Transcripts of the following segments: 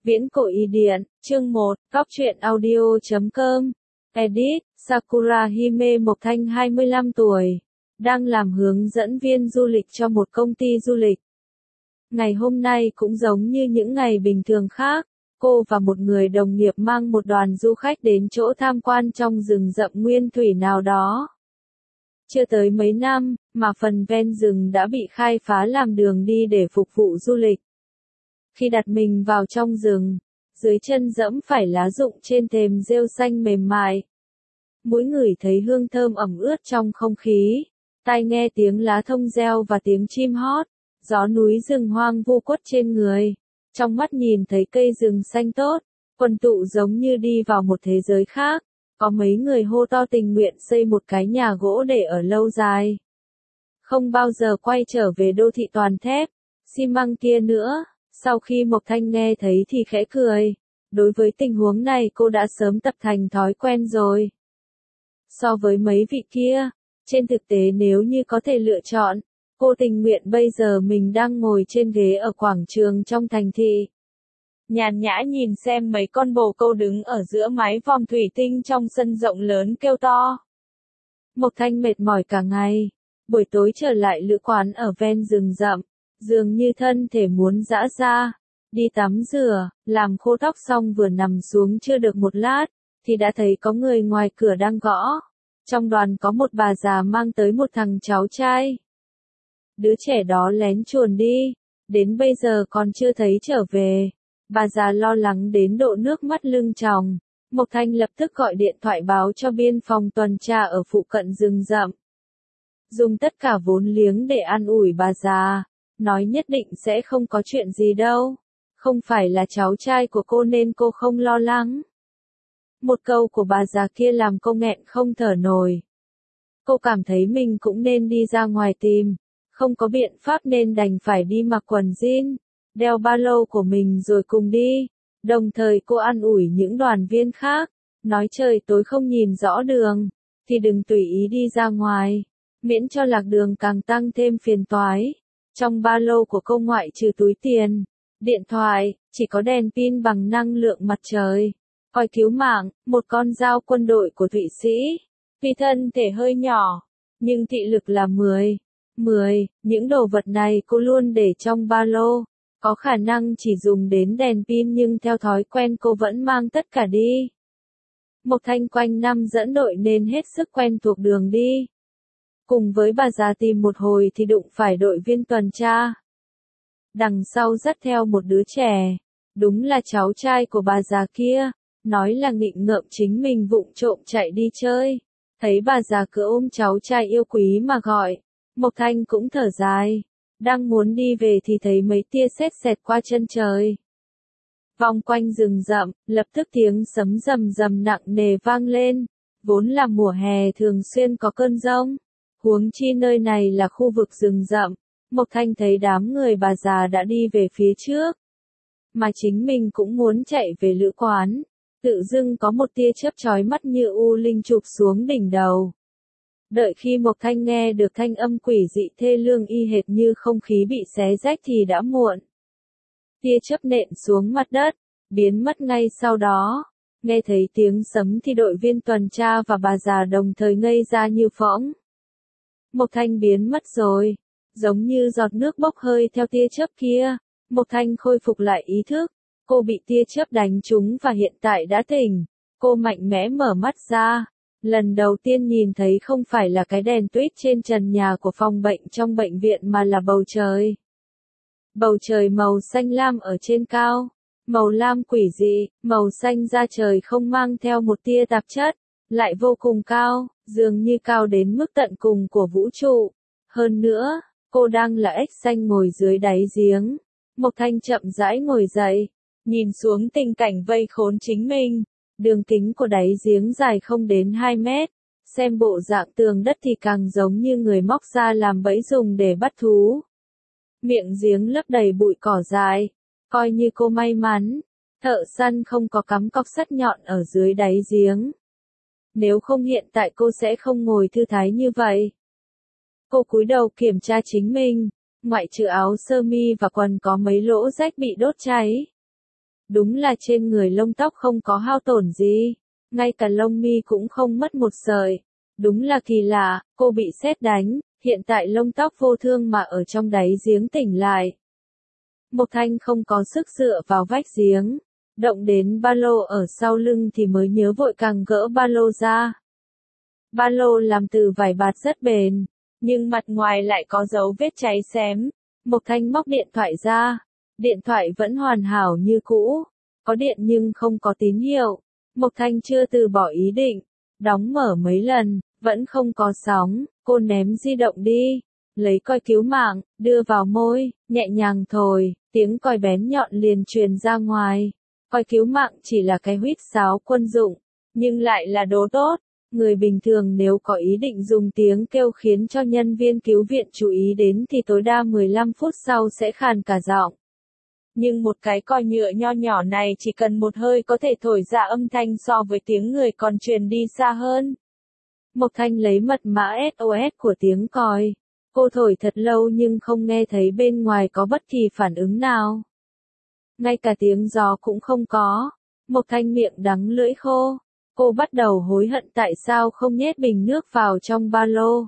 Viễn cổ y điện, chương 1, góc truyện audio.com. Edit, Sakura Hime Mộc Thanh 25 tuổi, đang làm hướng dẫn viên du lịch cho một công ty du lịch. Ngày hôm nay cũng giống như những ngày bình thường khác, cô và một người đồng nghiệp mang một đoàn du khách đến chỗ tham quan trong rừng rậm nguyên thủy nào đó. Chưa tới mấy năm, mà phần ven rừng đã bị khai phá làm đường đi để phục vụ du lịch. Khi đặt mình vào trong rừng, dưới chân dẫm phải lá rụng trên thềm rêu xanh mềm mại. Mũi ngửi thấy hương thơm ẩm ướt trong không khí, tai nghe tiếng lá thông reo và tiếng chim hót, gió núi rừng hoang vu quất trên người. Trong mắt nhìn thấy cây rừng xanh tốt, quần tụ giống như đi vào một thế giới khác. Có mấy người hô to tình nguyện xây một cái nhà gỗ để ở lâu dài. Không bao giờ quay trở về đô thị toàn thép, xi măng kia nữa. Sau khi Mộc Thanh nghe thấy thì khẽ cười. Đối với tình huống này cô đã sớm tập thành thói quen rồi. So với mấy vị kia, trên thực tế nếu như có thể lựa chọn, cô tình nguyện bây giờ mình đang ngồi trên ghế ở quảng trường trong thành thị. Nhàn nhã nhìn xem mấy con bồ câu đứng ở giữa mái vòm thủy tinh trong sân rộng lớn kêu to. Mộc Thanh mệt mỏi cả ngày, buổi tối trở lại lữ quán ở ven rừng rậm, dường như thân thể muốn giã ra, đi tắm rửa, làm khô tóc xong vừa nằm xuống chưa được một lát, thì đã thấy có người ngoài cửa đang gõ. Trong đoàn có một bà già mang tới một thằng cháu trai. Đứa trẻ đó lén chuồn đi, đến bây giờ còn chưa thấy trở về. Bà già lo lắng đến độ nước mắt lưng tròng. Mộc Thanh lập tức gọi điện thoại báo cho biên phòng tuần tra ở phụ cận rừng rậm. Dùng tất cả vốn liếng để an ủi bà già, nói nhất định sẽ không có chuyện gì đâu. Không phải là cháu trai của cô nên cô không lo lắng. Một câu của bà già kia làm cô nghẹn không thở nổi. Cô cảm thấy mình cũng nên đi ra ngoài tìm. Không có biện pháp nên đành phải đi mặc quần jean, đeo ba lô của mình rồi cùng đi. Đồng thời cô an ủi những đoàn viên khác, nói trời tối không nhìn rõ đường, thì đừng tùy ý đi ra ngoài, miễn cho lạc đường càng tăng thêm phiền toái. Trong ba lô của cô ngoại trừ túi tiền, điện thoại, chỉ có đèn pin bằng năng lượng mặt trời, còi cứu mạng, một con dao quân đội của Thụy Sĩ. Vì thân thể hơi nhỏ, nhưng thị lực là 10. Những đồ vật này cô luôn để trong ba lô. Có khả năng chỉ dùng đến đèn pin nhưng theo thói quen cô vẫn mang tất cả đi. Mộc Thanh quanh năm dẫn đội nên hết sức quen thuộc đường đi. Cùng với bà già tìm một hồi thì đụng phải đội viên tuần tra. Đằng sau dắt theo một đứa trẻ, đúng là cháu trai của bà già kia, nói là nghịch ngợm chính mình vụng trộm chạy đi chơi. Thấy bà già cứ ôm cháu trai yêu quý mà gọi, Mộc Thanh cũng thở dài. Đang muốn đi về thì thấy mấy tia sét xẹt qua chân trời. Vòng quanh rừng rậm, lập tức tiếng sấm rầm rầm nặng nề vang lên. Vốn là mùa hè thường xuyên có cơn giông. Huống chi nơi này là khu vực rừng rậm. Mộc Thanh thấy đám người bà già đã đi về phía trước. Mà chính mình cũng muốn chạy về lữ quán. Tự dưng có một tia chớp chói mắt như u linh chụp xuống đỉnh đầu. Đợi khi Mộc Thanh nghe được thanh âm quỷ dị thê lương y hệt như không khí bị xé rách thì đã muộn. Tia chớp nện xuống mặt đất, biến mất ngay sau đó. Nghe thấy tiếng sấm thì đội viên tuần tra và bà già đồng thời ngây ra như phỗng. Mộc Thanh biến mất rồi, giống như giọt nước bốc hơi theo tia chớp kia. Mộc Thanh khôi phục lại ý thức, cô bị tia chớp đánh trúng và hiện tại đã tỉnh. Cô mạnh mẽ mở mắt ra. Lần đầu tiên nhìn thấy không phải là cái đèn tuyết trên trần nhà của phòng bệnh trong bệnh viện mà là bầu trời. Bầu trời màu xanh lam ở trên cao, màu lam quỷ dị, màu xanh da trời không mang theo một tia tạp chất, lại vô cùng cao, dường như cao đến mức tận cùng của vũ trụ. Hơn nữa, cô đang là ếch xanh ngồi dưới đáy giếng. Mộc Thanh chậm rãi ngồi dậy, nhìn xuống tình cảnh vây khốn chính mình. Đường kính của đáy giếng dài không đến 2 mét, xem bộ dạng tường đất thì càng giống như người móc ra làm bẫy dùng để bắt thú. Miệng giếng lấp đầy bụi cỏ dại, coi như cô may mắn, thợ săn không có cắm cọc sắt nhọn ở dưới đáy giếng. Nếu không hiện tại cô sẽ không ngồi thư thái như vậy. Cô cúi đầu kiểm tra chính mình, ngoại trừ áo sơ mi và quần có mấy lỗ rách bị đốt cháy. Đúng là trên người lông tóc không có hao tổn gì, ngay cả lông mi cũng không mất một sợi. Đúng là kỳ lạ, cô bị sét đánh, hiện tại lông tóc vô thương mà ở trong đáy giếng tỉnh lại. Mộc Thanh không có sức dựa vào vách giếng, động đến ba lô ở sau lưng thì mới nhớ vội càng gỡ ba lô ra. Ba lô làm từ vải bạt rất bền, nhưng mặt ngoài lại có dấu vết cháy xém. Mộc Thanh móc điện thoại ra, điện thoại vẫn hoàn hảo như cũ, có điện nhưng không có tín hiệu. Mộc Thanh chưa từ bỏ ý định, đóng mở mấy lần, vẫn không có sóng, cô ném di động đi, lấy còi cứu mạng, đưa vào môi, nhẹ nhàng thổi, tiếng còi bén nhọn liền truyền ra ngoài. Còi cứu mạng chỉ là cái huýt sáo quân dụng, nhưng lại là đồ tốt. Người bình thường nếu có ý định dùng tiếng kêu khiến cho nhân viên cứu viện chú ý đến thì tối đa 15 phút sau sẽ khàn cả giọng. Nhưng một cái còi nhựa nho nhỏ này chỉ cần một hơi có thể thổi ra âm thanh so với tiếng người còn truyền đi xa hơn. Mộc Thanh lấy mật mã SOS của tiếng còi. Cô thổi thật lâu nhưng không nghe thấy bên ngoài có bất kỳ phản ứng nào. Ngay cả tiếng gió cũng không có. Mộc Thanh miệng đắng lưỡi khô. Cô bắt đầu hối hận tại sao không nhét bình nước vào trong ba lô.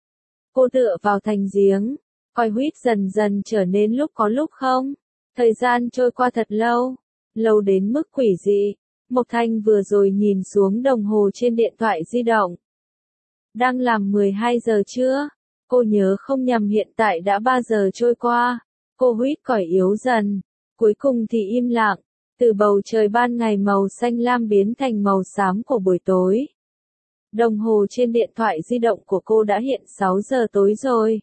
Cô tựa vào thành giếng, còi huýt dần dần trở nên lúc có lúc không. Thời gian trôi qua thật lâu, lâu đến mức quỷ dị. Mộc Thanh vừa rồi nhìn xuống đồng hồ trên điện thoại di động. Đang làm 12 giờ trưa, cô nhớ không nhầm hiện tại đã 3 giờ trôi qua. Cô huýt còi yếu dần, cuối cùng thì im lặng. Từ bầu trời ban ngày màu xanh lam biến thành màu xám của buổi tối. Đồng hồ trên điện thoại di động của cô đã hiện 6 giờ tối rồi.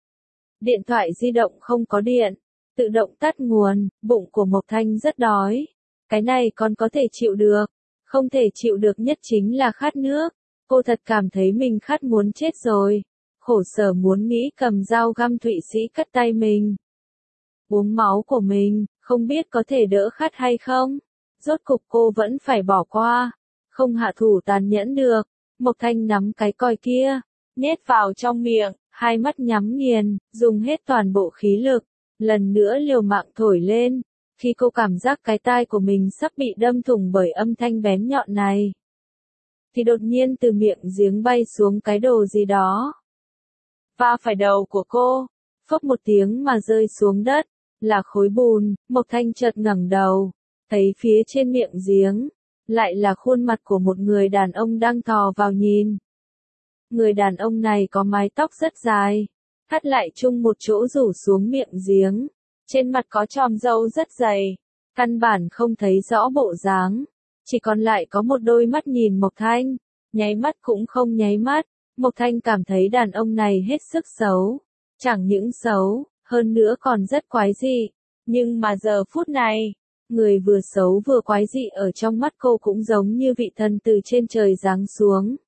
Điện thoại di động không có điện, tự động tắt nguồn, bụng của Mộc Thanh rất đói. Cái này còn có thể chịu được, không thể chịu được nhất chính là khát nước. Cô thật cảm thấy mình khát muốn chết rồi. Khổ sở muốn nghĩ cầm dao găm Thụy Sĩ cắt tay mình. Uống máu của mình, không biết có thể đỡ khát hay không. Rốt cục cô vẫn phải bỏ qua, không hạ thủ tàn nhẫn được. Mộc Thanh nắm cái còi kia, nhét vào trong miệng, hai mắt nhắm nghiền, dùng hết toàn bộ khí lực, lần nữa liều mạng thổi lên. Khi cô cảm giác cái tai của mình sắp bị đâm thủng bởi âm thanh bén nhọn này, thì đột nhiên từ miệng giếng bay xuống cái đồ gì đó. Va phải đầu của cô, phốc một tiếng mà rơi xuống đất, là khối bùn. Mộc Thanh chợt ngẩng đầu, thấy phía trên miệng giếng, lại là khuôn mặt của một người đàn ông đang thò vào nhìn. Người đàn ông này có mái tóc rất dài, thắt lại chung một chỗ rủ xuống miệng giếng, trên mặt có chòm râu rất dày, căn bản không thấy rõ bộ dáng, chỉ còn lại có một đôi mắt nhìn Mộc Thanh, nháy mắt cũng không nháy mắt. Mộc Thanh cảm thấy đàn ông này hết sức xấu, chẳng những xấu, hơn nữa còn rất quái dị. Nhưng mà giờ phút này, người vừa xấu vừa quái dị ở trong mắt cô cũng giống như vị thần từ trên trời giáng xuống.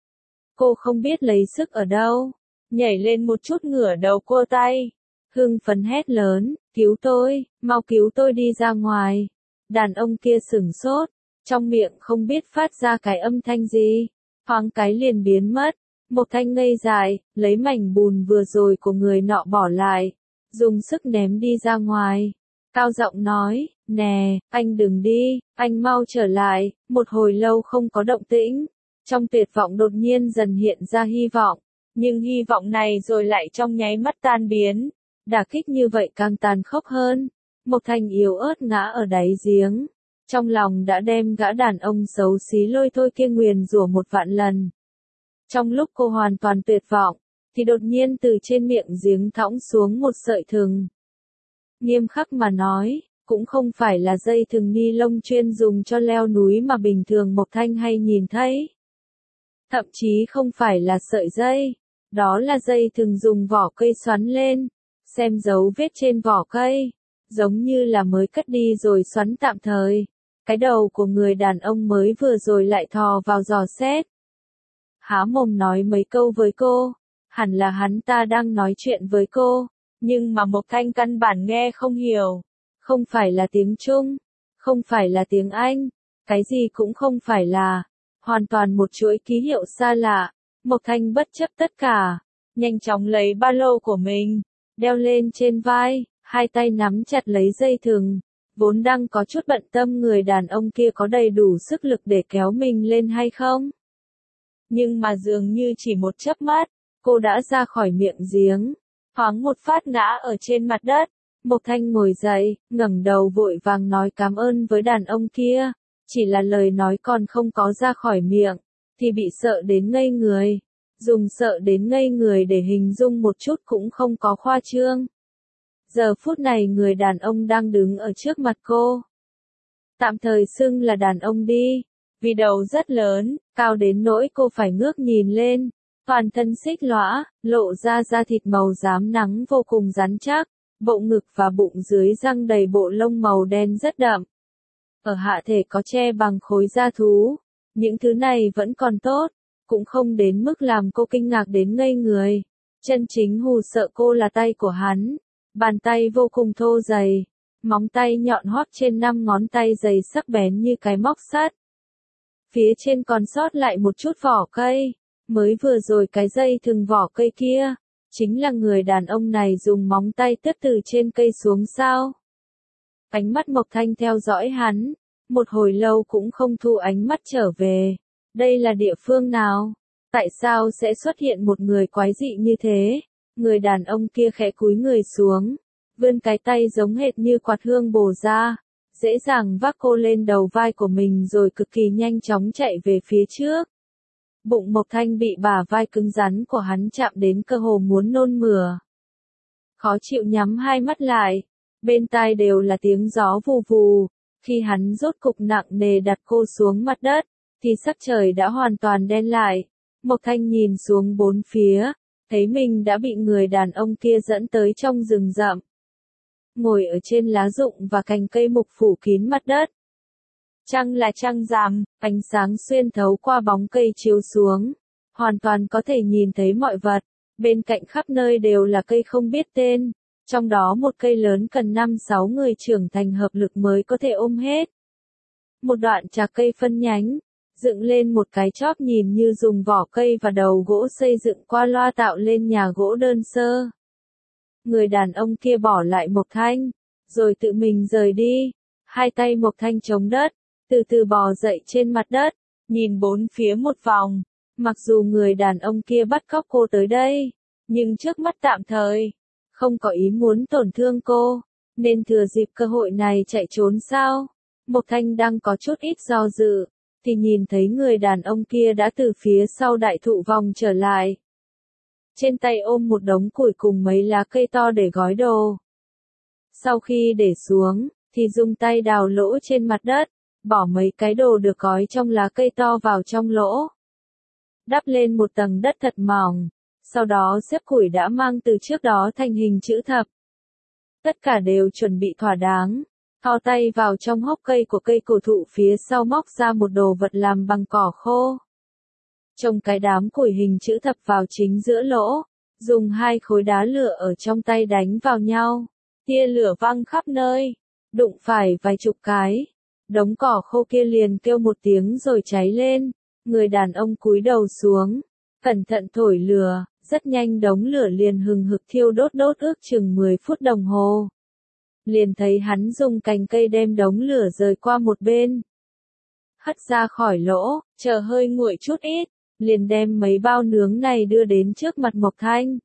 Cô không biết lấy sức ở đâu, nhảy lên một chút ngửa đầu cô tay, hưng phấn hét lớn, cứu tôi, mau cứu tôi đi ra ngoài. Đàn ông kia sửng sốt, trong miệng không biết phát ra cái âm thanh gì, thoáng cái liền biến mất. Mộc Thanh ngây dại, lấy mảnh bùn vừa rồi của người nọ bỏ lại, dùng sức ném đi ra ngoài. Cao giọng nói, nè, anh đừng đi, anh mau trở lại. Một hồi lâu không có động tĩnh, trong tuyệt vọng đột nhiên dần hiện ra hy vọng, nhưng hy vọng này rồi lại trong nháy mắt tan biến. Đả kích như vậy càng tàn khốc hơn. Mộc Thanh yếu ớt ngã ở đáy giếng, trong lòng đã đem gã đàn ông xấu xí lôi thôi kia nguyền rủa 1.000 lần. Trong lúc cô hoàn toàn tuyệt vọng, thì đột nhiên từ trên miệng giếng thõng xuống một sợi thừng. Nghiêm khắc mà nói, cũng không phải là dây thừng ni lông chuyên dùng cho leo núi mà bình thường Mộc Thanh hay nhìn thấy. Thậm chí không phải là sợi dây, đó là dây thừng dùng vỏ cây xoắn lên, xem dấu vết trên vỏ cây, giống như là mới cất đi rồi xoắn tạm thời. Cái đầu của người đàn ông mới vừa rồi lại thò vào dò xét. Há mồm nói mấy câu với cô, hẳn là hắn ta đang nói chuyện với cô, nhưng mà Mộc Thanh căn bản nghe không hiểu. Không phải là tiếng Trung, không phải là tiếng Anh, cái gì cũng không phải là, hoàn toàn một chuỗi ký hiệu xa lạ. Mộc Thanh bất chấp tất cả, nhanh chóng lấy ba lô của mình, đeo lên trên vai, hai tay nắm chặt lấy dây thừng, Vốn đang có chút bận tâm người đàn ông kia có đầy đủ sức lực để kéo mình lên hay không. Nhưng mà dường như chỉ một chớp mắt, cô đã ra khỏi miệng giếng, thoáng một phát ngã ở trên mặt đất. Mộc Thanh ngồi dậy, ngẩng đầu vội vàng nói cảm ơn với đàn ông kia, chỉ là lời nói còn không có ra khỏi miệng, thì bị sợ đến ngây người. Dùng sợ đến ngây người để hình dung một chút cũng không có khoa trương. Giờ phút này người đàn ông đang đứng ở trước mặt cô. Tạm thời xưng là đàn ông đi, vì đầu rất lớn, cao đến nỗi cô phải ngước nhìn lên. Toàn thân xích lõa, lộ ra da thịt màu rám nắng vô cùng rắn chắc, bộ ngực và bụng dưới răng đầy bộ lông màu đen rất đậm. Ở hạ thể có che bằng khối da thú, những thứ này vẫn còn tốt, cũng không đến mức làm cô kinh ngạc đến ngây người. Chân chính hù sợ cô là tay của hắn, bàn tay vô cùng thô dày, móng tay nhọn hoắt trên 5 ngón tay dày sắc bén như cái móc sắt. Phía trên còn sót lại một chút vỏ cây, mới vừa rồi cái dây thừng vỏ cây kia, chính là người đàn ông này dùng móng tay tước từ trên cây xuống sao. Ánh mắt Mộc Thanh theo dõi hắn, một hồi lâu cũng không thu ánh mắt trở về. Đây là địa phương nào? Tại sao sẽ xuất hiện một người quái dị như thế? Người đàn ông kia khẽ cúi người xuống, vươn cái tay giống hệt như quạt hương bổ ra, dễ dàng vác cô lên đầu vai của mình rồi cực kỳ nhanh chóng chạy về phía trước. Bụng Mộc Thanh bị bả vai cứng rắn của hắn chạm đến cơ hồ muốn nôn mửa. Khó chịu nhắm hai mắt lại, bên tai đều là tiếng gió vù vù. Khi hắn rốt cục nặng nề đặt cô xuống mặt đất, thì sắc trời đã hoàn toàn đen lại. Mộc Thanh nhìn xuống bốn phía, thấy mình đã bị người đàn ông kia dẫn tới trong rừng rậm. Ngồi ở trên lá rụng và cành cây mục phủ kín mặt đất. Trăng là trăng rằm, ánh sáng xuyên thấu qua bóng cây chiếu xuống, hoàn toàn có thể nhìn thấy mọi vật. Bên cạnh khắp nơi đều là cây không biết tên, trong đó một cây lớn cần 5-6 người trưởng thành hợp lực mới có thể ôm hết. Một đoạn trà cây phân nhánh, dựng lên một cái chóp nhìn như dùng vỏ cây và đầu gỗ xây dựng qua loa tạo lên nhà gỗ đơn sơ. Người đàn ông kia bỏ lại Mộc Thanh, rồi tự mình rời đi. Hai tay Mộc Thanh chống đất, từ từ bò dậy trên mặt đất, nhìn bốn phía một vòng. Mặc dù người đàn ông kia bắt cóc cô tới đây, nhưng trước mắt tạm thời, không có ý muốn tổn thương cô, nên thừa dịp cơ hội này chạy trốn sao? Mộc Thanh đang có chút ít do dự, thì nhìn thấy người đàn ông kia đã từ phía sau đại thụ vòng trở lại. Trên tay ôm một đống củi cùng mấy lá cây to để gói đồ. Sau khi để xuống, thì dùng tay đào lỗ trên mặt đất, bỏ mấy cái đồ được gói trong lá cây to vào trong lỗ. Đắp lên một tầng đất thật mỏng, sau đó xếp củi đã mang từ trước đó thành hình chữ thập. Tất cả đều chuẩn bị thỏa đáng, thò tay vào trong hốc cây của cây cổ thụ phía sau móc ra một đồ vật làm bằng cỏ khô. Trồng cái đám củi hình chữ thập vào chính giữa lỗ, dùng hai khối đá lửa ở trong tay đánh vào nhau, tia lửa văng khắp nơi, đụng phải vài chục cái. Đống cỏ khô kia liền kêu một tiếng rồi cháy lên, người đàn ông cúi đầu xuống, cẩn thận thổi lửa, rất nhanh đống lửa liền hừng hực thiêu đốt ước chừng 10 phút đồng hồ. Liền thấy hắn dùng cành cây đem đống lửa rời qua một bên, hất ra khỏi lỗ, chờ hơi nguội chút ít, liền đem mấy bao nướng này đưa đến trước mặt Mộc Thanh.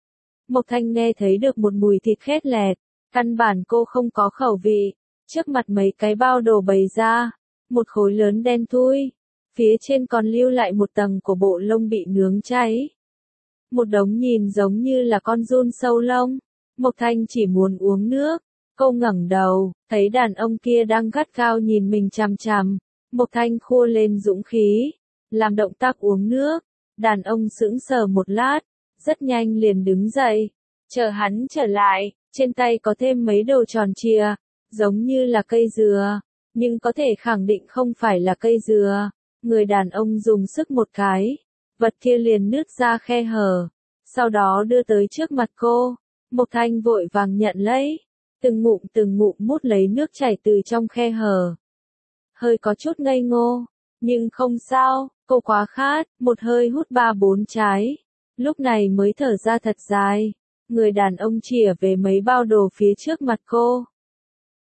Mộc Thanh nghe thấy được một mùi thịt khét lẹt, căn bản cô không có khẩu vị. Trước mặt mấy cái bao đồ bày ra, một khối lớn đen thui, phía trên còn lưu lại một tầng của bộ lông bị nướng cháy. Một đống nhìn giống như là con giun sâu lông. Mộc Thanh chỉ muốn uống nước, cô ngẩng đầu, thấy đàn ông kia đang gắt gao nhìn mình chằm chằm. Mộc Thanh khua lên dũng khí, làm động tác uống nước. Đàn ông sững sờ một lát, rất nhanh liền đứng dậy, chờ hắn trở lại, trên tay có thêm mấy đồ tròn trịa. Giống như là cây dừa, nhưng có thể khẳng định không phải là cây dừa. Người đàn ông dùng sức một cái, vật kia liền nứt ra khe hở, sau đó đưa tới trước mặt cô. Mộc Thanh vội vàng nhận lấy, từng ngụm mút lấy nước chảy từ trong khe hở. Hơi có chút ngây ngô, nhưng không sao, cô quá khát, một hơi hút 3-4 trái, lúc này mới thở ra thật dài. Người đàn ông chìa về mấy bao đồ phía trước mặt cô.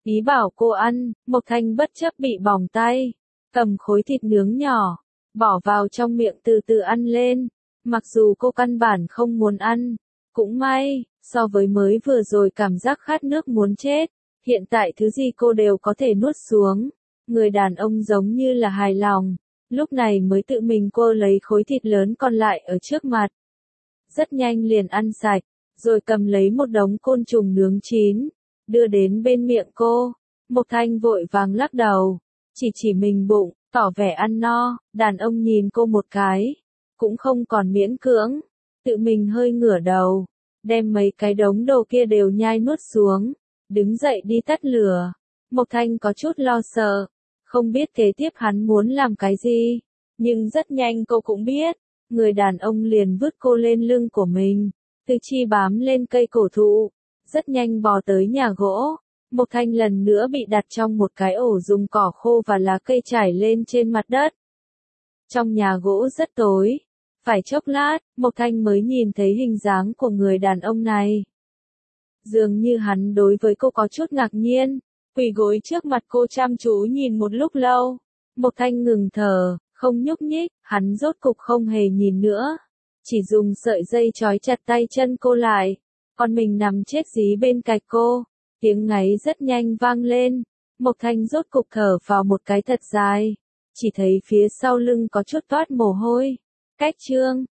Ý bảo cô ăn, Mộc Thanh bất chấp bị bỏng tay, cầm khối thịt nướng nhỏ, bỏ vào trong miệng từ từ ăn lên. Mặc dù cô căn bản không muốn ăn, cũng may, so với mới vừa rồi cảm giác khát nước muốn chết, hiện tại thứ gì cô đều có thể nuốt xuống. Người đàn ông giống như là hài lòng, lúc này mới tự mình cô lấy khối thịt lớn còn lại ở trước mặt. Rất nhanh liền ăn sạch, rồi cầm lấy một đống côn trùng nướng chín, đưa đến bên miệng cô. Mộc Thanh vội vàng lắc đầu, chỉ mình bụng, tỏ vẻ ăn no. Đàn ông nhìn cô một cái, cũng không còn miễn cưỡng, tự mình hơi ngửa đầu, đem mấy cái đống đồ kia đều nhai nuốt xuống, đứng dậy đi tắt lửa. Mộc Thanh có chút lo sợ, không biết kế tiếp hắn muốn làm cái gì, nhưng rất nhanh cô cũng biết, người đàn ông liền vứt cô lên lưng của mình, Tư Chi bám lên cây cổ thụ, rất nhanh bò tới nhà gỗ. Mộc Thanh lần nữa bị đặt trong một cái ổ dùng cỏ khô và lá cây trải lên trên mặt đất. Trong nhà gỗ rất tối, phải chốc lát, Mộc Thanh mới nhìn thấy hình dáng của người đàn ông này. Dường như hắn đối với cô có chút ngạc nhiên, quỳ gối trước mặt cô chăm chú nhìn một lúc lâu. Mộc Thanh ngừng thở, không nhúc nhích, hắn rốt cục không hề nhìn nữa, chỉ dùng sợi dây trói chặt tay chân cô lại, còn mình nằm chết dí bên cạnh cô. Tiếng ngáy rất nhanh vang lên, Mộc Thanh rốt cục thở vào một cái thật dài, chỉ thấy phía sau lưng có chút toát mồ hôi. Cách chương